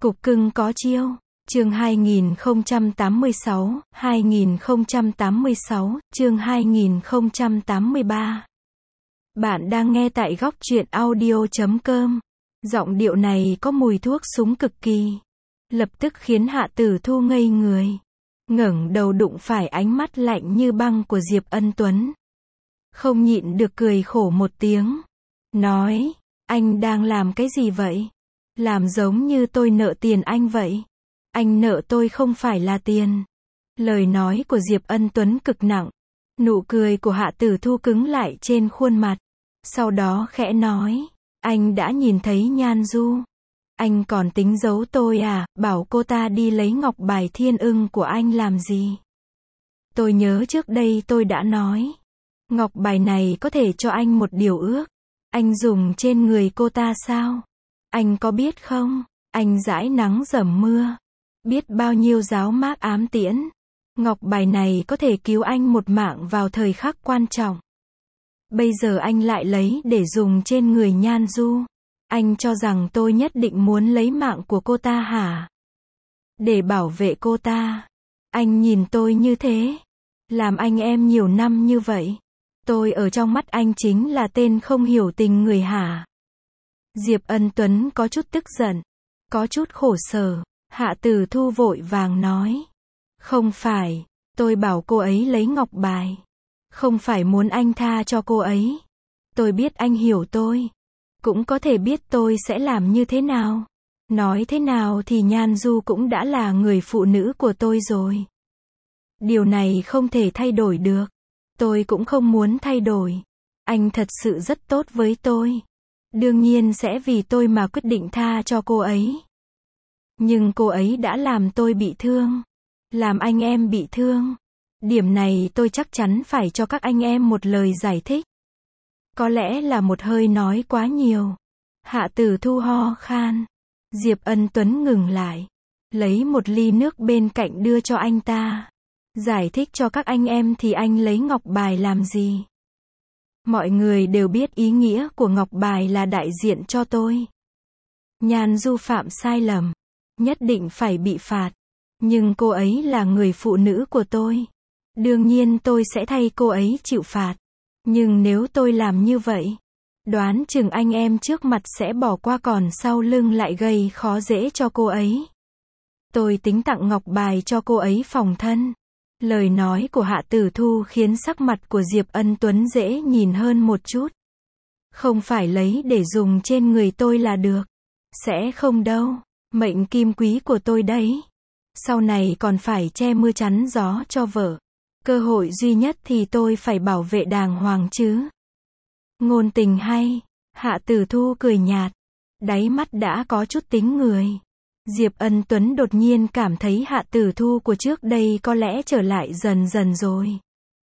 Cục cưng có chiêu. Chương 2086, chương 2083. Bạn đang nghe tại góc truyện audio.com. Giọng điệu này có mùi thuốc súng cực kỳ. Lập tức khiến Hạ Tử Thu ngây người. Ngẩng đầu đụng phải ánh mắt lạnh như băng của Diệp Ân Tuấn. Không nhịn được cười khổ một tiếng. Nói, anh đang làm cái gì vậy? Làm giống như tôi nợ tiền anh vậy. Anh nợ tôi không phải là tiền. Lời nói của Diệp Ân Tuấn cực nặng. Nụ cười của Hạ Tử Thu cứng lại trên khuôn mặt. Sau đó khẽ nói, anh đã nhìn thấy Nhan Du. Anh còn tính giấu tôi à, bảo cô ta đi lấy ngọc bài thiên ưng của anh làm gì? Tôi nhớ trước đây tôi đã nói, ngọc bài này có thể cho anh một điều ước. Anh dùng trên người cô ta sao? Anh có biết không? Anh dãi nắng dầm mưa. Biết bao nhiêu giáo mác ám tiễn. Ngọc bài này có thể cứu anh một mạng vào thời khắc quan trọng. Bây giờ anh lại lấy để dùng trên người Nhan Du. Anh cho rằng tôi nhất định muốn lấy mạng của cô ta hả? Để bảo vệ cô ta. Anh nhìn tôi như thế. Làm anh em nhiều năm như vậy. Tôi ở trong mắt anh chính là tên không hiểu tình người hả? Diệp Ân Tuấn có chút tức giận. Có chút khổ sở. Hạ Tử Thu vội vàng nói. Không phải. Tôi bảo cô ấy lấy ngọc bài. Không phải muốn anh tha cho cô ấy. Tôi biết anh hiểu tôi. Cũng có thể biết tôi sẽ làm như thế nào. Nói thế nào thì Nhan Du cũng đã là người phụ nữ của tôi rồi. Điều này không thể thay đổi được. Tôi cũng không muốn thay đổi. Anh thật sự rất tốt với tôi. Đương nhiên sẽ vì tôi mà quyết định tha cho cô ấy. Nhưng cô ấy đã làm tôi bị thương. Làm anh em bị thương. Điểm này tôi chắc chắn phải cho các anh em một lời giải thích. Có lẽ là một hơi nói quá nhiều. Hạ Tử Thu ho khan. Diệp Ân Tuấn ngừng lại. Lấy một ly nước bên cạnh đưa cho anh ta. Giải thích cho các anh em thì anh lấy ngọc bài làm gì? Mọi người đều biết ý nghĩa của ngọc bài là đại diện cho tôi. Nhan Du phạm sai lầm. Nhất định phải bị phạt. Nhưng cô ấy là người phụ nữ của tôi. Đương nhiên tôi sẽ thay cô ấy chịu phạt. Nhưng nếu tôi làm như vậy, đoán chừng anh em trước mặt sẽ bỏ qua còn sau lưng lại gây khó dễ cho cô ấy. Tôi tính tặng ngọc bài cho cô ấy phòng thân. Lời nói của Hạ Tử Thu khiến sắc mặt của Diệp Ân Tuấn dễ nhìn hơn một chút. Không phải lấy để dùng trên người tôi là được. Sẽ không đâu. Mệnh kim quý của tôi đấy. Sau này còn phải che mưa chắn gió cho vợ. Cơ hội duy nhất thì tôi phải bảo vệ đàng hoàng chứ. Ngôn tình hay. Hạ Tử Thu cười nhạt. Đáy mắt đã có chút tính người. Diệp Ân Tuấn đột nhiên cảm thấy Hạ Tử Thu của trước đây có lẽ trở lại dần dần rồi.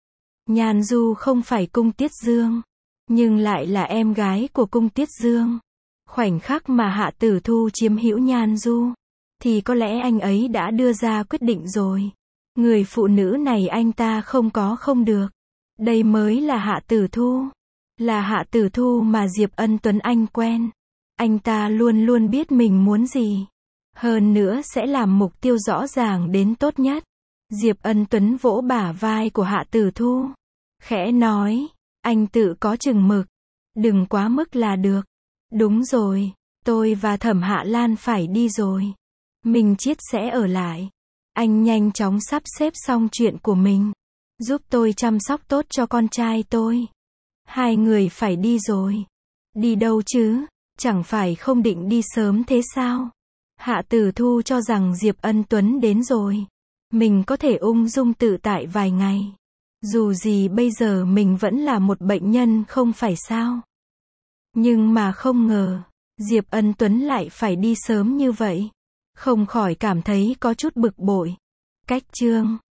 Nhan Du không phải Cung Tiết Dương. Nhưng lại là em gái của Cung Tiết Dương. Khoảnh khắc mà Hạ Tử Thu chiếm hữu Nhan Du. Thì có lẽ anh ấy đã đưa ra quyết định rồi. Người phụ nữ này anh ta không có không được. Đây mới là Hạ Tử Thu. Là Hạ Tử Thu mà Diệp Ân Tuấn anh quen. Anh ta luôn luôn biết mình muốn gì. Hơn nữa sẽ làm mục tiêu rõ ràng đến tốt nhất. Diệp Ân Tuấn vỗ bả vai của Hạ Tử Thu. Khẽ nói, anh tự có chừng mực. Đừng quá mức là được. Đúng rồi, tôi và Thẩm Hạ Lan phải đi rồi. Minh Chiết sẽ ở lại. Anh nhanh chóng sắp xếp xong chuyện của mình. Giúp tôi chăm sóc tốt cho con trai tôi. Hai người phải đi rồi. Đi đâu chứ? Chẳng phải không định đi sớm thế sao? Hạ Tử Thu cho rằng Diệp Ân Tuấn đến rồi. Mình có thể ung dung tự tại vài ngày. Dù gì bây giờ mình vẫn là một bệnh nhân không phải sao? Nhưng mà không ngờ, Diệp Ân Tuấn lại phải đi sớm như vậy. Không khỏi cảm thấy có chút bực bội. Cách chương